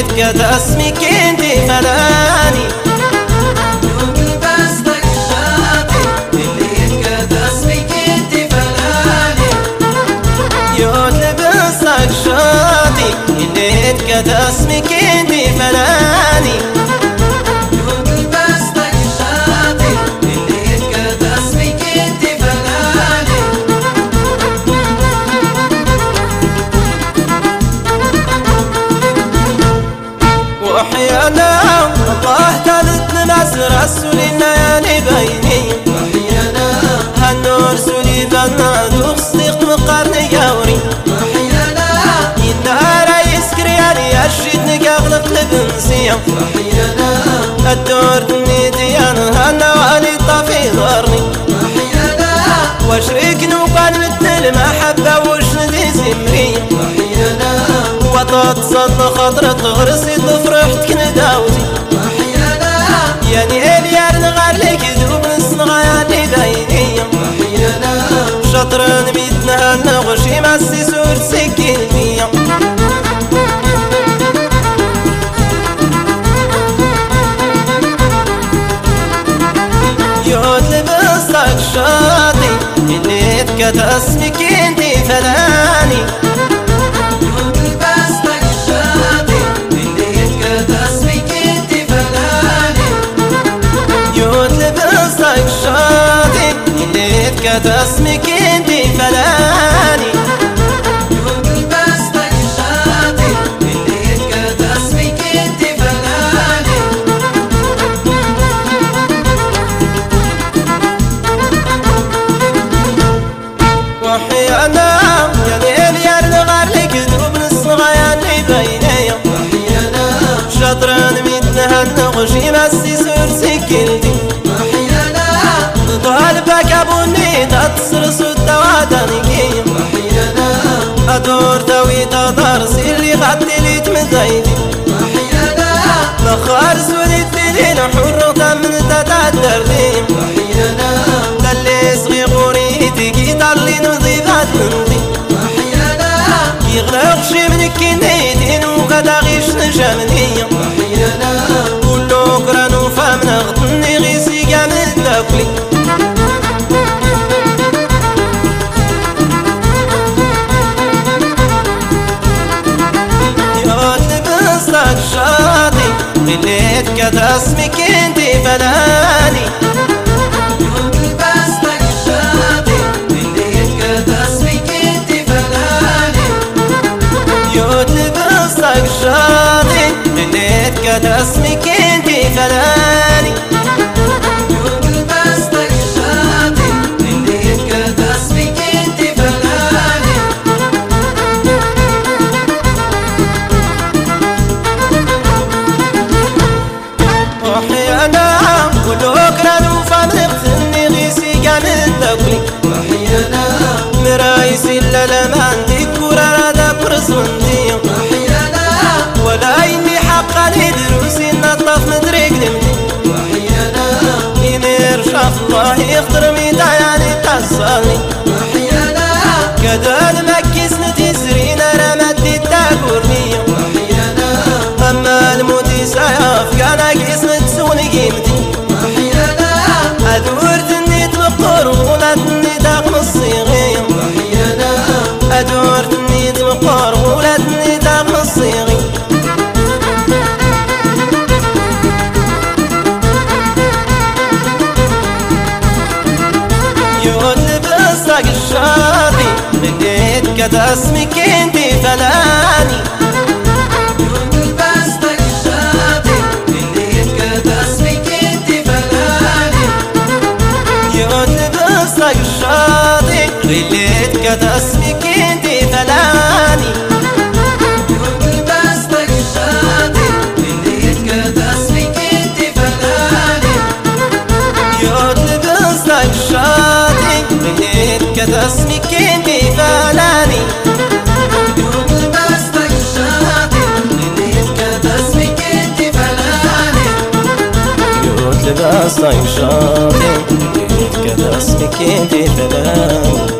كذا اسمك انت فلاني يوم لبستك الشاطئ اللي كذا اسمك انت فلاني يوم لبستك الشاطئ اللي كذا اسمك انت فلاني يوم لبستك الشاطئ اللي كذا اسمك انت فلاني وحيانا الله ثالث ناس رسولنا يا نبيني وحيانا هالنور سليبنا ذوق صديق مقارن يوري وحيانا النهار يسكرياني أشيد نقاغلق لبنسيا وحيانا الدور دنيتي أنا هانا والي طافي ضرني وحيانا واشريك نوقان مثل المحبة وشندي زمري وحيانا وطاط صد خضرة غرسي فرحتك نداوتي وحيانا يعني اليار نغاليك ذوب نصنغا يعني باينية وحيانا شطران بيتنا نغشي مع السيسور سكين فيا يود لبستك شاطي اللي كذا اسمك انتي فلاني يوم لبستك الشاطئ اللي كذا اسمك انت فلاني يود لبستك شاطي اللي كذا اسمك انتي فلاني يوم لبستك الشاطئ اللي كذا اسمك انت فلاني وحيانا يا ليل يا نغاليك ذوب نصغى يعني بينيا وحيانا شطران متنها النغشي مع السيسور سكنتي وحيانا طالبك ابوني تتصر سودة وعدانيكية وحيانا ادور توي تدرسي اللي غدي لي تمزايدي وحيانا نخار سودي الدليل حرة من تتعدر ديم وحيانا للي صغي غوريتي كي طالي نضيفات منتي وحيانا يغلق شي من كنيتين وكذا غيش نجامنية وحيانا كلو كران وفامنا غطني غيسي كامل تاكلي يود لبستك شاطي غليت كذا اسمك انتي فلاني يوم لبستك الشاطئ اللي كذا اسمك انت فلاني يود لبستك شاطي غليت كذا اسمك انتي فلاني يوم لبستك الشاطئ اللي كذا اسمك انت فلاني وحيانا كلو كران وفامنا غتني غيسي كامل تاكلي وحيانا مرايسي للمان ديكورا رادا برسوندي وحيانا ولا إني حقا دروسي نطف مدريك نمدي وحيانا ينير شاف الله يخضر ميتا يعني تصالي وحيانا كذا المكيس نتيسرين رمتي تاكورني وحيانا أما الموتي سياف كان قيس نتسوني قيمتي وحيانا أدور تني تمقر ولا تني تاقم الصيغي وحيانا أدور تني تمقر ولا تني تاقم الصيغي يود لبستك الشاطي بديت كذا اسمك انتي فلاني يوم لبستك الشاطئ اللي كذا اسمك انت فلاني يود لبستك الشاطي غليت كذا اسمك انتي فلاني يوم لبستك الشاطئ اللي كذا اسمك انت فلاني يود لبستك الشاطي غليت كذا اسمك انتي فلاني يوم لبستك الشاطئ اللي كذا اسمك انت فلاني يود لبستك الشاطي غليت كذا اسمك انتي فلاني